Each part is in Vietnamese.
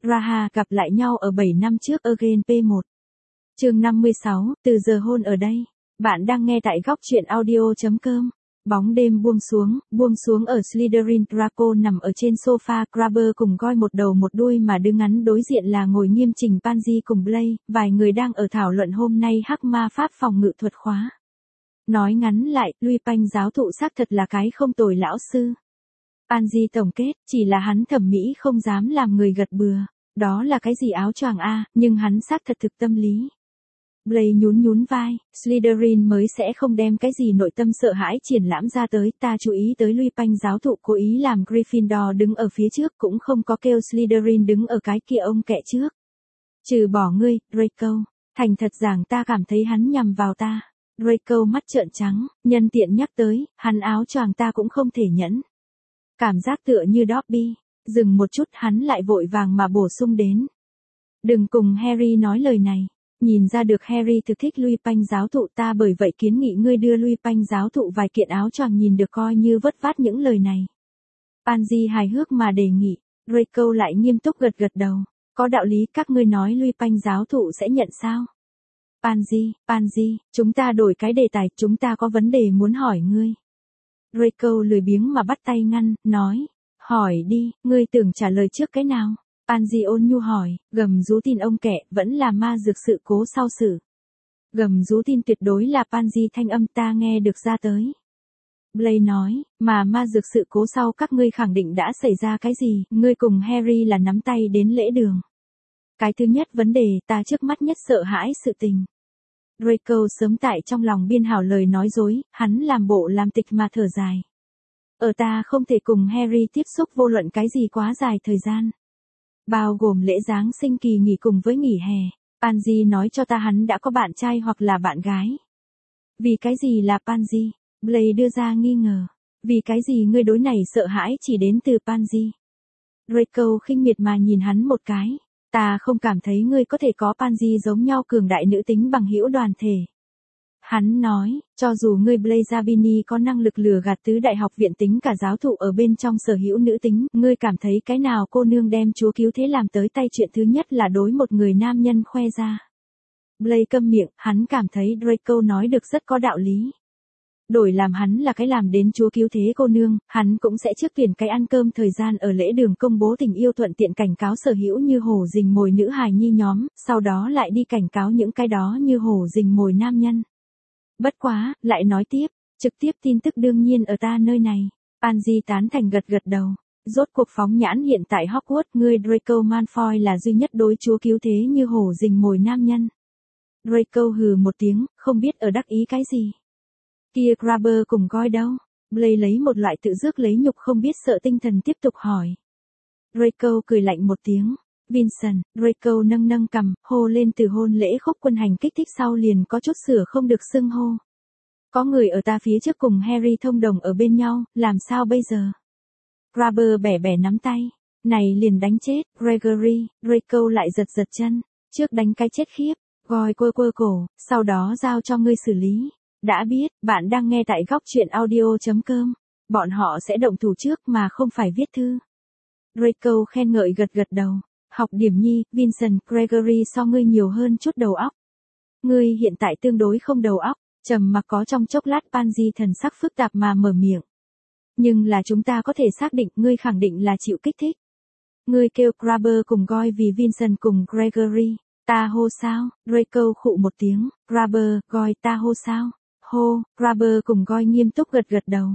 Raha gặp lại nhau ở 7 năm trước Again P1. Chương 56, từ giờ hôn ở đây. Bạn đang nghe tại góc truyện audio.com. Bóng đêm buông xuống ở Slytherin. Draco nằm ở trên sofa, Crabber cùng Goyle một đầu một đuôi mà đứng ngắn đối diện là ngồi nghiêm chỉnh Pansy cùng Blaise, vài người đang ở thảo luận hôm nay hắc ma pháp phòng ngự thuật khóa. Nói ngắn lại, Lupin giáo thụ xác thật là cái không tồi lão sư. Pansy tổng kết, chỉ là hắn thẩm mỹ không dám làm người gật bừa. Đó là cái gì áo choàng a, nhưng hắn xác thật thực tâm lý. Blaise nhún vai, Slytherin mới sẽ không đem cái gì nội tâm sợ hãi triển lãm ra tới, ta chú ý tới Lupin giáo thụ cố ý làm Gryffindor đứng ở phía trước cũng không có kêu Slytherin đứng ở cái kia ông kẹ trước. Trừ bỏ ngươi, Draco, thành thật rằng ta cảm thấy hắn nhằm vào ta. Draco mắt trợn trắng, nhân tiện nhắc tới, hắn áo choàng ta cũng không thể nhẫn. Cảm giác tựa như Dobby, dừng một chút hắn lại vội vàng mà bổ sung đến. Đừng cùng Harry nói lời này. Nhìn ra được Harry thực thích Lupin giáo thụ, ta bởi vậy kiến nghị ngươi đưa Lupin giáo thụ vài kiện áo choàng nhìn được coi như vớt vát những lời này. Pansy hài hước mà đề nghị, Draco lại nghiêm túc gật đầu. Có đạo lý, các ngươi nói Lupin giáo thụ sẽ nhận sao? Pansy, chúng ta đổi cái đề tài, chúng ta có vấn đề muốn hỏi ngươi. Draco lười biếng mà bắt tay ngăn, nói, hỏi đi, ngươi tưởng trả lời trước cái nào? Pansy ôn nhu hỏi, gầm rú tin ông kẹ, vẫn là ma dược sự cố sau xử. Gầm rú tin tuyệt đối là Pansy thanh âm ta nghe được ra tới. Blaise nói, mà ma dược sự cố sau các ngươi khẳng định đã xảy ra cái gì, ngươi cùng Harry là nắm tay đến lễ đường. Cái thứ nhất vấn đề ta trước mắt nhất sợ hãi sự tình. Draco sớm tại trong lòng biên hảo lời nói dối, hắn làm bộ làm tịch mà thở dài. Ở ta không thể cùng Harry tiếp xúc vô luận cái gì quá dài thời gian. Bao gồm lễ Giáng sinh kỳ nghỉ cùng với nghỉ hè, Pansy nói cho ta hắn đã có bạn trai hoặc là bạn gái. Vì cái gì là Pansy? Blaise đưa ra nghi ngờ. Vì cái gì ngươi đối này sợ hãi chỉ đến từ Pansy? Draco khinh miệt mà nhìn hắn một cái. Ta không cảm thấy ngươi có thể có Pansy giống nhau cường đại nữ tính bằng hữu đoàn thể. Hắn nói, cho dù ngươi Blaise Zabini có năng lực lừa gạt tứ đại học viện tính cả giáo thụ ở bên trong sở hữu nữ tính, ngươi cảm thấy cái nào cô nương đem Chúa cứu thế làm tới tay chuyện thứ nhất là đối một người nam nhân khoe ra. Blaise câm miệng, hắn cảm thấy Draco nói được rất có đạo lý. Đổi làm hắn là cái làm đến Chúa cứu thế cô nương, hắn cũng sẽ trước tuyển cái ăn cơm thời gian ở lễ đường công bố tình yêu thuận tiện cảnh cáo sở hữu như hổ rình mồi nữ hài nhi nhóm, sau đó lại đi cảnh cáo những cái đó như hổ rình mồi nam nhân. Bất quá, lại nói tiếp, trực tiếp tin tức đương nhiên ở ta nơi này. Pansy tán thành gật đầu. Rốt cuộc phóng nhãn hiện tại Hogwarts, ngươi Draco Malfoy là duy nhất đối Chúa cứu thế như hổ rình mồi nam nhân. Draco hừ một tiếng, không biết ở đắc ý cái gì. Kia Crabber cùng Goyle đâu? Blaise lấy một loại tự rước lấy nhục không biết sợ tinh thần tiếp tục hỏi. Draco cười lạnh một tiếng. Vincent, Draco nâng cằm, hô lên từ hôn lễ khúc quân hành kích thích sau liền có chút sửa không được xưng hô. Có người ở ta phía trước cùng Harry thông đồng ở bên nhau, làm sao bây giờ? Crabber bẻ nắm tay. Này liền đánh chết, Gregory, Draco lại giật chân. Trước đánh cái chết khiếp, Goyle quơ cổ, sau đó giao cho ngươi xử lý. Đã biết, bạn đang nghe tại góc truyện audio.com. Bọn họ sẽ động thủ trước mà không phải viết thư. Draco khen ngợi gật đầu. Học điểm nhi, Vincent, Gregory so ngươi nhiều hơn chút đầu óc. Ngươi hiện tại tương đối không đầu óc, trầm mặc có trong chốc lát Pansy thần sắc phức tạp mà mở miệng. Nhưng là chúng ta có thể xác định ngươi khẳng định là chịu kích thích. Ngươi kêu Crabber cùng Goyle vì Vincent cùng Gregory. Ta hô sao? Draco khụ một tiếng. Crabber, Goyle ta hô sao? Hô, Crabber cùng Goyle nghiêm túc gật đầu.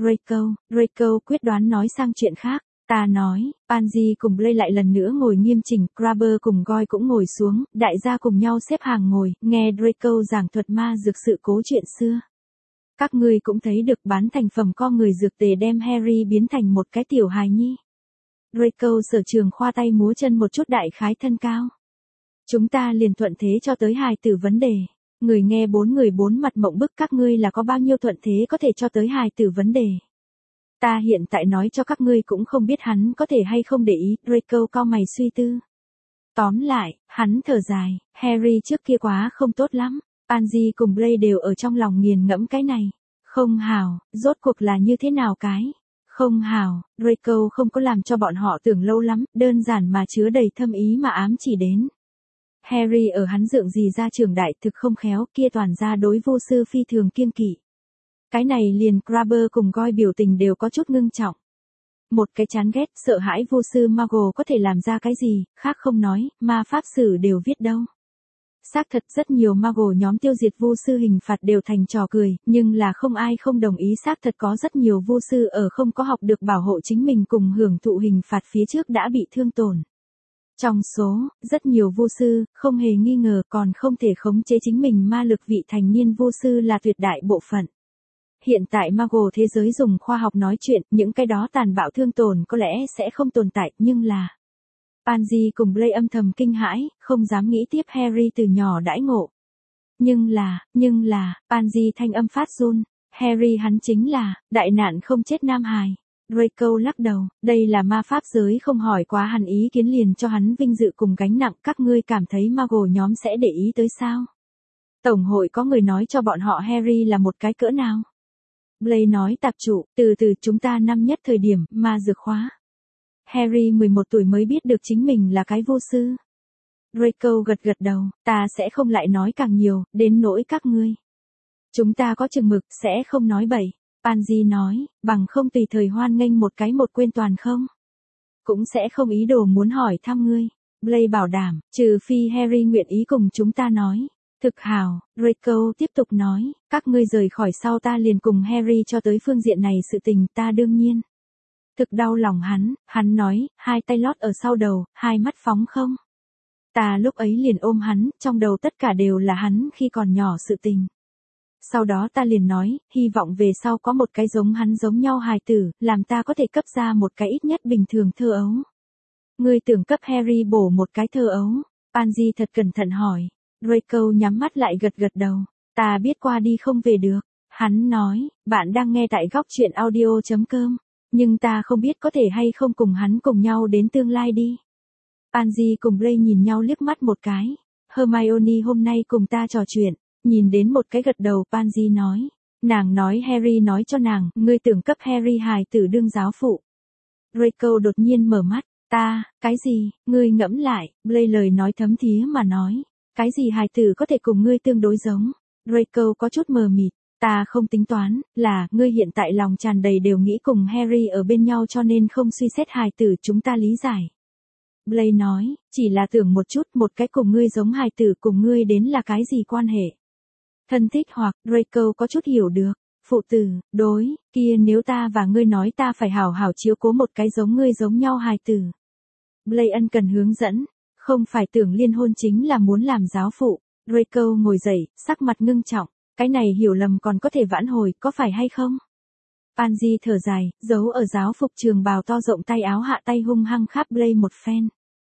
Draco quyết đoán nói sang chuyện khác. Ta nói, Pansy cùng Blaise lại lần nữa ngồi nghiêm chỉnh, Crabber cùng Goyle cũng ngồi xuống, đại gia cùng nhau xếp hàng ngồi, nghe Draco giảng thuật ma dược sự cố chuyện xưa. Các ngươi cũng thấy được bán thành phẩm co người dược tề đem Harry biến thành một cái tiểu hài nhi. Draco sở trường khoa tay múa chân một chút đại khái thân cao. Chúng ta liền thuận thế cho tới hài tử vấn đề. Người nghe bốn mặt mộng bức các ngươi là có bao nhiêu thuận thế có thể cho tới hài tử vấn đề. Ta hiện tại nói cho các ngươi cũng không biết hắn có thể hay không để ý, Draco cau mày suy tư. Tóm lại, hắn thở dài, Harry trước kia quá không tốt lắm, Pansy cùng Blaise đều ở trong lòng nghiền ngẫm cái này. Không hảo, rốt cuộc là như thế nào cái? Không hào, Draco không có làm cho bọn họ tưởng lâu lắm, đơn giản mà chứa đầy thâm ý mà ám chỉ đến. Harry ở hắn dượng gì ra trường đại thực không khéo, kia toàn ra đối vô sư phi thường kiêng kỵ. Cái này liền Crabber cùng Goyle biểu tình đều có chút ngưng trọng. Một cái chán ghét, sợ hãi vô sư Muggle có thể làm ra cái gì, khác không nói, ma pháp sử đều viết đâu. Xác thật rất nhiều Muggle nhóm tiêu diệt vô sư hình phạt đều thành trò cười, nhưng là không ai không đồng ý, xác thật có rất nhiều vô sư ở không có học được bảo hộ chính mình cùng hưởng thụ hình phạt phía trước đã bị thương tổn. Trong số, rất nhiều vô sư, không hề nghi ngờ còn không thể khống chế chính mình ma lực vị thành niên vô sư là tuyệt đại bộ phận. Hiện tại Muggle thế giới dùng khoa học nói chuyện, những cái đó tàn bạo thương tổn có lẽ sẽ không tồn tại, nhưng là... Pansy cùng Blaise âm thầm kinh hãi, không dám nghĩ tiếp Harry từ nhỏ đãi ngộ. Nhưng là, Pansy thanh âm phát run, Harry hắn chính là, đại nạn không chết nam hài. Draco lắc đầu, đây là ma pháp giới không hỏi quá hắn ý kiến liền cho hắn vinh dự cùng gánh nặng, các ngươi cảm thấy Muggle nhóm sẽ để ý tới sao? Tổng hội có người nói cho bọn họ Harry là một cái cỡ nào? Blaise nói tạp trụ, từ chúng ta năm nhất thời điểm, ma dược khóa. Harry 11 tuổi mới biết được chính mình là cái vô sư. Draco gật đầu, ta sẽ không lại nói càng nhiều, đến nỗi các ngươi. Chúng ta có chừng mực, sẽ không nói bậy. Pansy nói, bằng không tùy thời hoan nghênh một cái một quên toàn không. Cũng sẽ không ý đồ muốn hỏi thăm ngươi. Blaise bảo đảm, trừ phi Harry nguyện ý cùng chúng ta nói. Thực hào, Draco tiếp tục nói, các ngươi rời khỏi sau ta liền cùng Harry cho tới phương diện này sự tình ta đương nhiên. Thực đau lòng hắn nói, hai tay lót ở sau đầu, hai mắt phóng không. Ta lúc ấy liền ôm hắn, trong đầu tất cả đều là hắn khi còn nhỏ sự tình. Sau đó ta liền nói, hy vọng về sau có một cái giống hắn giống nhau hài tử, làm ta có thể cấp ra một cái ít nhất bình thường thơ ấu. Ngươi tưởng cấp Harry bổ một cái thơ ấu. Pansy thật cẩn thận hỏi. Draco nhắm mắt lại gật đầu. Ta biết qua đi không về được. Hắn nói, bạn đang nghe tại góc truyện audio.com. Nhưng ta không biết có thể hay không cùng hắn cùng nhau đến tương lai đi. Pansy cùng Blaise nhìn nhau liếc mắt một cái. Hermione hôm nay cùng ta trò chuyện. Nhìn đến một cái gật đầu Pansy nói. Nàng nói Harry nói cho nàng, ngươi tưởng cấp Harry hài tử đương giáo phụ. Draco đột nhiên mở mắt. Cái gì, ngươi ngẫm lại, Blaise lời nói thấm thía mà nói. Cái gì hài tử có thể cùng ngươi tương đối giống. Draco có chút mờ mịt. Ta không tính toán, là, ngươi hiện tại lòng tràn đầy đều nghĩ cùng Harry ở bên nhau cho nên không suy xét hài tử chúng ta lý giải. Blaise nói, chỉ là tưởng một chút một cái cùng ngươi giống hài tử cùng ngươi đến là cái gì quan hệ. Thân thích hoặc, Draco có chút hiểu được, phụ tử, đối, kia nếu ta và ngươi nói ta phải hảo hảo chiếu cố một cái giống ngươi giống nhau hài tử. Blaise ân cần hướng dẫn, không phải tưởng liên hôn chính là muốn làm giáo phụ. Draco ngồi dậy, sắc mặt ngưng trọng. Cái này hiểu lầm còn có thể vãn hồi, có phải hay không? Pansy thở dài, giấu ở giáo phục trường bào to rộng tay áo hạ tay hung hăng khắp Blaise một phen.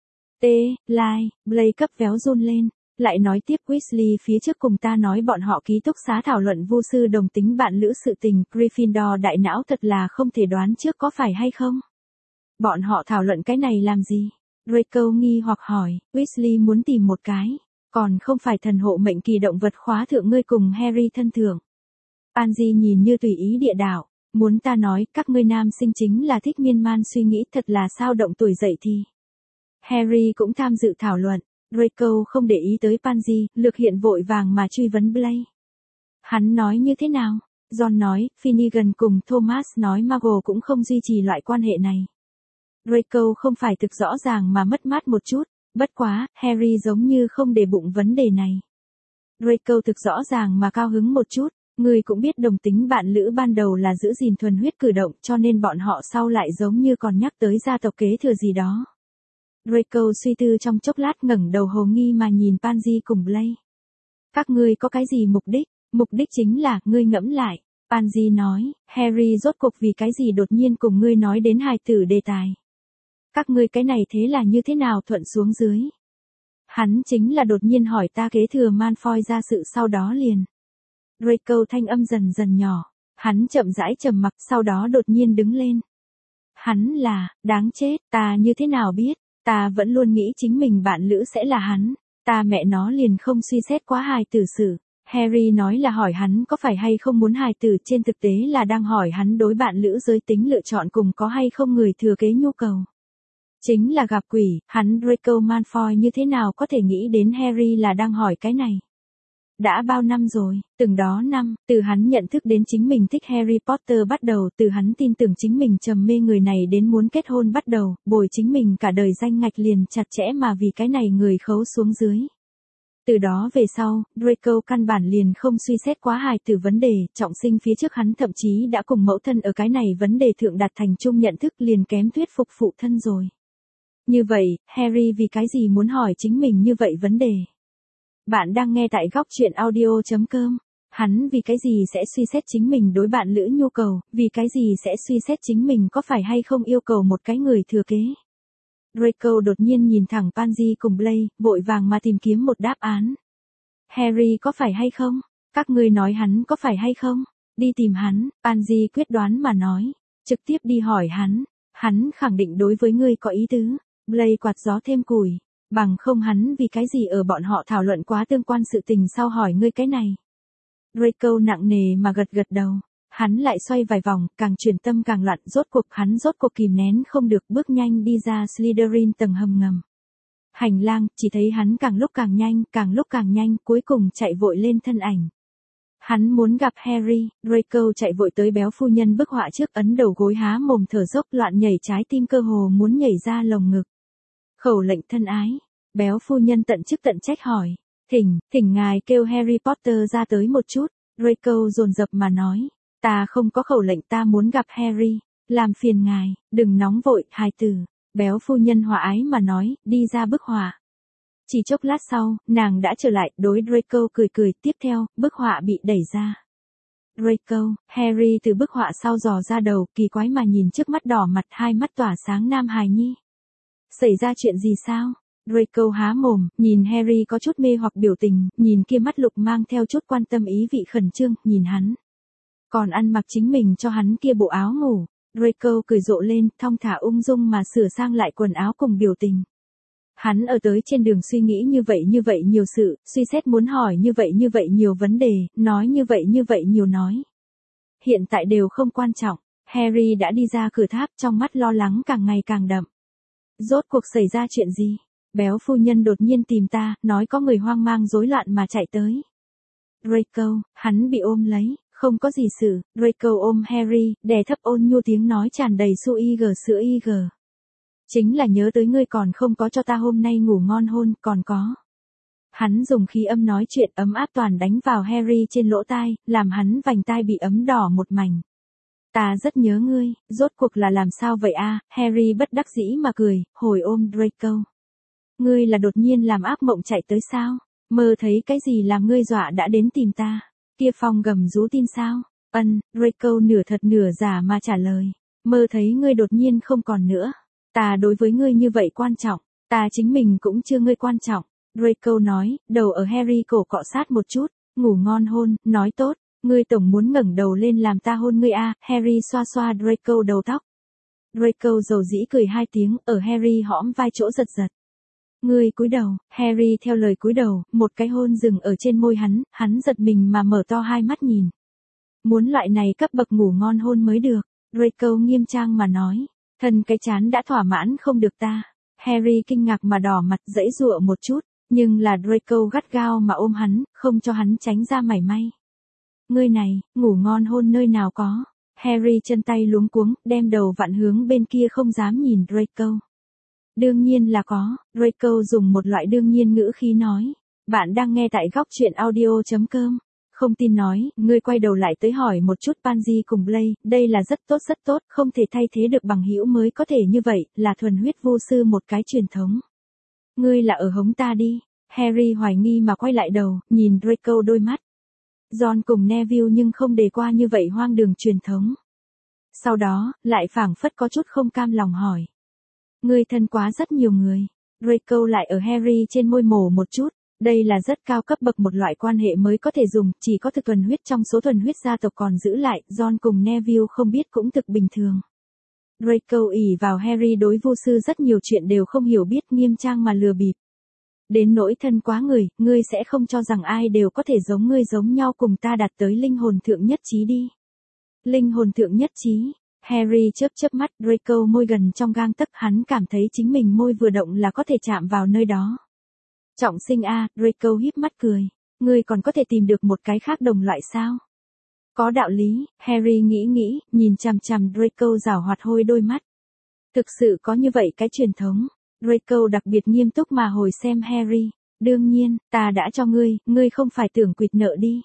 Blaise cấp véo run lên, lại nói tiếp Weasley phía trước cùng ta nói bọn họ ký túc xá thảo luận vô sư đồng tính bạn lữ sự tình, Gryffindor đại não thật là không thể đoán trước có phải hay không? Bọn họ thảo luận cái này làm gì? Draco nghi hoặc hỏi, Weasley muốn tìm một cái. Còn không phải thần hộ mệnh kỳ động vật khóa thượng ngươi cùng Harry thân thượng. Pansy nhìn như tùy ý địa đạo, muốn ta nói các ngươi nam sinh chính là thích miên man suy nghĩ thật là sao động tuổi dậy thì. Harry cũng tham dự thảo luận, Draco không để ý tới Pansy, lược hiện vội vàng mà truy vấn Blaise. Hắn nói như thế nào? John nói, Finnegan cùng Thomas nói Muggle cũng không duy trì loại quan hệ này. Draco không phải thực rõ ràng mà mất mát một chút. Bất quá, Harry giống như không để bụng vấn đề này. Draco thực rõ ràng mà cao hứng một chút, người cũng biết đồng tính bạn lữ ban đầu là giữ gìn thuần huyết cử động cho nên bọn họ sau lại giống như còn nhắc tới gia tộc kế thừa gì đó. Draco suy tư trong chốc lát ngẩng đầu hồ nghi mà nhìn Pansy cùng Blaise. Các ngươi có cái gì mục đích? Mục đích chính là, ngươi ngẫm lại. Pansy nói, Harry rốt cuộc vì cái gì đột nhiên cùng ngươi nói đến hài tử đề tài. Các ngươi cái này thế là như thế nào thuận xuống dưới? Hắn chính là đột nhiên hỏi ta kế thừa Malfoy ra sự sau đó liền. Draco thanh âm dần dần nhỏ. Hắn chậm rãi trầm mặc sau đó đột nhiên đứng lên. Hắn là, đáng chết, ta như thế nào biết, ta vẫn luôn nghĩ chính mình bạn lữ sẽ là hắn. Ta mẹ nó liền không suy xét quá hài tử sự. Harry nói là hỏi hắn có phải hay không muốn hài tử, trên thực tế là đang hỏi hắn đối bạn lữ giới tính lựa chọn cùng có hay không người thừa kế nhu cầu. Chính là gặp quỷ, hắn Draco Malfoy như thế nào có thể nghĩ đến Harry là đang hỏi cái này. Đã bao năm rồi, từng đó năm, từ hắn nhận thức đến chính mình thích Harry Potter bắt đầu, từ hắn tin tưởng chính mình trầm mê người này đến muốn kết hôn bắt đầu, bồi chính mình cả đời danh ngạch liền chặt chẽ mà vì cái này người khấu xuống dưới. Từ đó về sau, Draco căn bản liền không suy xét quá hài tử vấn đề, trọng sinh phía trước hắn thậm chí đã cùng mẫu thân ở cái này vấn đề thượng đạt thành chung nhận thức, liền kém thuyết phục phụ thân rồi. Như vậy, Harry vì cái gì muốn hỏi chính mình như vậy vấn đề? Bạn đang nghe tại góc truyện audio.com. Hắn vì cái gì sẽ suy xét chính mình đối bạn lữ nhu cầu, vì cái gì sẽ suy xét chính mình có phải hay không yêu cầu một cái người thừa kế? Draco đột nhiên nhìn thẳng Pansy cùng Blaise, vội vàng mà tìm kiếm một đáp án. Harry có phải hay không? Các ngươi nói hắn có phải hay không? Đi tìm hắn, Pansy quyết đoán mà nói. Trực tiếp đi hỏi hắn khẳng định đối với ngươi có ý tứ. Blaise quạt gió thêm củi. Bằng không hắn vì cái gì ở bọn họ thảo luận quá tương quan sự tình sau hỏi ngươi cái này. Draco nặng nề mà gật gật đầu. Hắn lại xoay vài vòng, càng chuyển tâm càng loạn, rốt cuộc kìm nén không được bước nhanh đi ra Slytherin tầng hầm ngầm. Hành lang, chỉ thấy hắn càng lúc càng nhanh, cuối cùng chạy vội lên thân ảnh. Hắn muốn gặp Harry, Draco chạy vội tới béo phu nhân bức họa trước, ấn đầu gối há mồm thở dốc, loạn nhảy, trái tim cơ hồ muốn nhảy ra lồng ngực. Khẩu lệnh thân ái, béo phu nhân tận chức tận trách hỏi, thỉnh ngài kêu Harry Potter ra tới một chút. Draco dồn dập mà nói, ta không có khẩu lệnh, ta muốn gặp Harry, làm phiền ngài, đừng nóng vội, hài tử. Béo phu nhân hòa ái mà nói, đi ra bức họa. Chỉ chốc lát sau, nàng đã trở lại, đối Draco cười, tiếp theo, bức họa bị đẩy ra. Draco, Harry từ bức họa sau dò ra đầu, kỳ quái mà nhìn trước mắt đỏ mặt, hai mắt tỏa sáng nam hài nhi. Xảy ra chuyện gì sao? Draco há mồm, nhìn Harry có chút mê hoặc biểu tình, nhìn kia mắt lục mang theo chút quan tâm ý vị khẩn trương, nhìn hắn. Còn ăn mặc chính mình cho hắn kia bộ áo ngủ. Draco cười rộ lên, thong thả ung dung mà sửa sang lại quần áo cùng biểu tình. Hắn ở tới trên đường suy nghĩ như vậy nhiều sự, suy xét muốn hỏi như vậy nhiều vấn đề, nói như vậy nhiều nói. Hiện tại đều không quan trọng, Harry đã đi ra cửa tháp, trong mắt lo lắng càng ngày càng đậm. Rốt cuộc xảy ra chuyện gì? Béo phu nhân đột nhiên tìm ta, nói có người hoang mang rối loạn mà chạy tới. Draco, hắn bị ôm lấy, không có gì sự. Draco ôm Harry, đè thấp ôn nhu tiếng nói tràn đầy sữa IG. Chính là nhớ tới ngươi còn không có cho ta hôm nay ngủ ngon hôn, còn có. Hắn dùng khí âm nói chuyện ấm áp toàn đánh vào Harry trên lỗ tai, làm hắn vành tai bị ấm đỏ một mảnh. Ta rất nhớ ngươi, rốt cuộc là làm sao vậy a? Harry bất đắc dĩ mà cười, hồi ôm Draco. Ngươi là đột nhiên làm ác mộng chạy tới sao? Mơ thấy cái gì làm ngươi dọa đã đến tìm ta? Kia Phong gầm rú tin sao? Draco nửa thật nửa giả mà trả lời. Mơ thấy ngươi đột nhiên không còn nữa. Ta đối với ngươi như vậy quan trọng, ta chính mình cũng chưa ngươi quan trọng. Draco nói, đầu ở Harry cổ cọ sát một chút, ngủ ngon hôn, nói tốt, ngươi tổng muốn ngẩng đầu lên làm ta hôn ngươi a. Harry xoa xoa Draco đầu tóc. Draco dầu dĩ cười hai tiếng, ở Harry hõm vai chỗ giật giật. Ngươi cúi đầu, Harry theo lời cúi đầu, một cái hôn dừng ở trên môi hắn giật mình mà mở to hai mắt nhìn. Muốn loại này cấp bậc ngủ ngon hôn mới được, Draco nghiêm trang mà nói. Thân cái chán đã thỏa mãn không được ta. Harry kinh ngạc mà đỏ mặt giãy giụa một chút, nhưng là Draco gắt gao mà ôm hắn, không cho hắn tránh ra mảy may. Ngươi này, ngủ ngon hôn nơi nào có. Harry chân tay luống cuống, đem đầu vặn hướng bên kia không dám nhìn Draco. Đương nhiên là có, Draco dùng một loại đương nhiên ngữ khí nói. Bạn đang nghe tại góc truyện audio.com. Không tin nói, ngươi quay đầu lại tới hỏi một chút Pansy cùng Blaise, đây là rất tốt, không thể thay thế được bằng hữu mới có thể như vậy, là thuần huyết vô sư một cái truyền thống. Ngươi là ở hống ta đi. Harry hoài nghi mà quay lại đầu, nhìn Draco đôi mắt. Ron cùng Neville nhưng không đề qua như vậy hoang đường truyền thống. Sau đó, lại phảng phất có chút không cam lòng hỏi. Ngươi thân quá rất nhiều người. Draco lại ở Harry trên môi mổ một chút. Đây là rất cao cấp bậc một loại quan hệ mới có thể dùng, chỉ có thực thuần huyết trong số thuần huyết gia tộc còn giữ lại, Ron cùng Neville không biết cũng thực bình thường. Draco ỷ vào Harry đối vô sư rất nhiều chuyện đều không hiểu biết, nghiêm trang mà lừa bịp. Đến nỗi thân quá người, ngươi sẽ không cho rằng ai đều có thể giống ngươi giống nhau cùng ta đạt tới linh hồn thượng nhất trí đi. Linh hồn thượng nhất trí. Harry chớp chớp mắt, Draco môi gần trong gang tấc, hắn cảm thấy chính mình môi vừa động là có thể chạm vào nơi đó. Trọng sinh a, Draco híp mắt cười. Ngươi còn có thể tìm được một cái khác đồng loại sao? Có đạo lý, Harry nghĩ, nhìn chằm chằm Draco giảo hoạt hôi đôi mắt. Thực sự có như vậy cái truyền thống. Draco đặc biệt nghiêm túc mà hồi xem Harry. Đương nhiên, ta đã cho ngươi không phải tưởng quỵt nợ đi.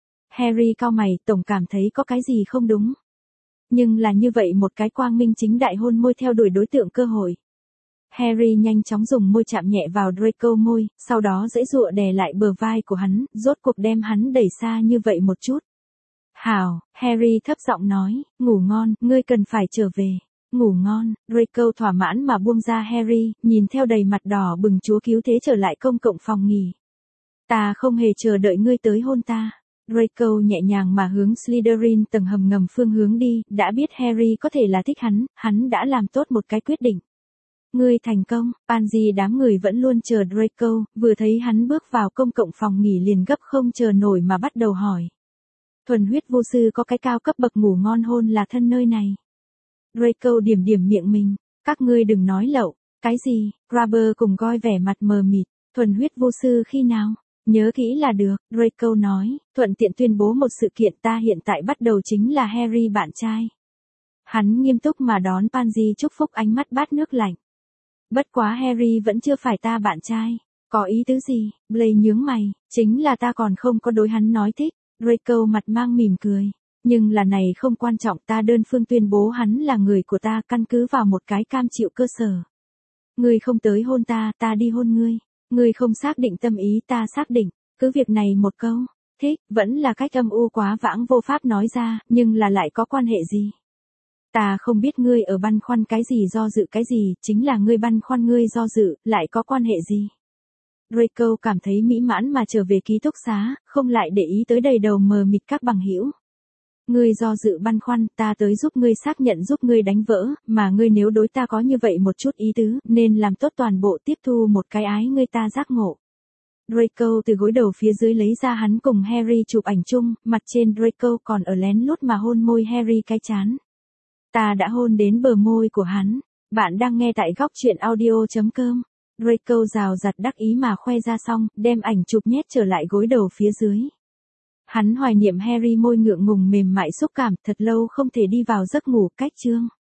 Harry cau mày, tổng cảm thấy có cái gì không đúng. Nhưng là như vậy một cái quang minh chính đại hôn môi theo đuổi đối tượng cơ hội. Harry nhanh chóng dùng môi chạm nhẹ vào Draco môi, sau đó giãy giụa đè lại bờ vai của hắn, rốt cuộc đem hắn đẩy xa như vậy một chút. Hảo, Harry thấp giọng nói, ngủ ngon, ngươi cần phải trở về. Ngủ ngon, Draco thỏa mãn mà buông ra Harry, nhìn theo đầy mặt đỏ bừng chúa cứu thế trở lại công cộng phòng nghỉ. Ta không hề chờ đợi ngươi tới hôn ta. Draco nhẹ nhàng mà hướng Slytherin tầng hầm ngầm phương hướng đi, đã biết Harry có thể là thích hắn đã làm tốt một cái quyết định. Ngươi thành công, Pansy đám người vẫn luôn chờ Draco, vừa thấy hắn bước vào công cộng phòng nghỉ liền gấp không chờ nổi mà bắt đầu hỏi. Thuần huyết vô sư có cái cao cấp bậc ngủ ngon hôn là thân nơi này. Draco điểm miệng mình, các ngươi đừng nói lậu, cái gì, Grabber cùng Goyle vẻ mặt mờ mịt, thuần huyết vô sư khi nào? Nhớ kỹ là được, Draco nói, thuận tiện tuyên bố một sự kiện, ta hiện tại bắt đầu chính là Harry bạn trai. Hắn nghiêm túc mà đón Pansy chúc phúc, ánh mắt bát nước lạnh. Bất quá Harry vẫn chưa phải ta bạn trai. Có ý tứ gì? Blaise nhướng mày, chính là ta còn không có đối hắn nói thích. Draco mặt mang mỉm cười. Nhưng là này không quan trọng, ta đơn phương tuyên bố hắn là người của ta căn cứ vào một cái cam chịu cơ sở. Ngươi không tới hôn ta, ta đi hôn ngươi. Ngươi không xác định tâm ý, ta xác định. Cứ việc này một câu, thích, vẫn là cách âm u quá vãng vô pháp nói ra, nhưng là lại có quan hệ gì? Ta không biết ngươi ở băn khoăn cái gì, do dự cái gì, chính là ngươi băn khoăn, ngươi do dự, lại có quan hệ gì? Draco cảm thấy mỹ mãn mà trở về ký túc xá, không lại để ý tới đầy đầu mờ mịt các bằng hữu. Ngươi do dự băn khoăn, ta tới giúp ngươi xác nhận, giúp ngươi đánh vỡ, mà ngươi nếu đối ta có như vậy một chút ý tứ, nên làm tốt toàn bộ, tiếp thu một cái ái ngươi ta giác ngộ. Draco từ gối đầu phía dưới lấy ra hắn cùng Harry chụp ảnh chung, mặt trên Draco còn ở lén lút mà hôn môi Harry cái trán. Ta đã hôn đến bờ môi của hắn. Bạn đang nghe tại góc truyện audio.com. Draco rào rạt đắc ý mà khoe ra xong, đem ảnh chụp nhét trở lại gối đầu phía dưới. Hắn hoài niệm Harry môi ngượng ngùng mềm mại xúc cảm, thật lâu không thể đi vào giấc ngủ, cách chương.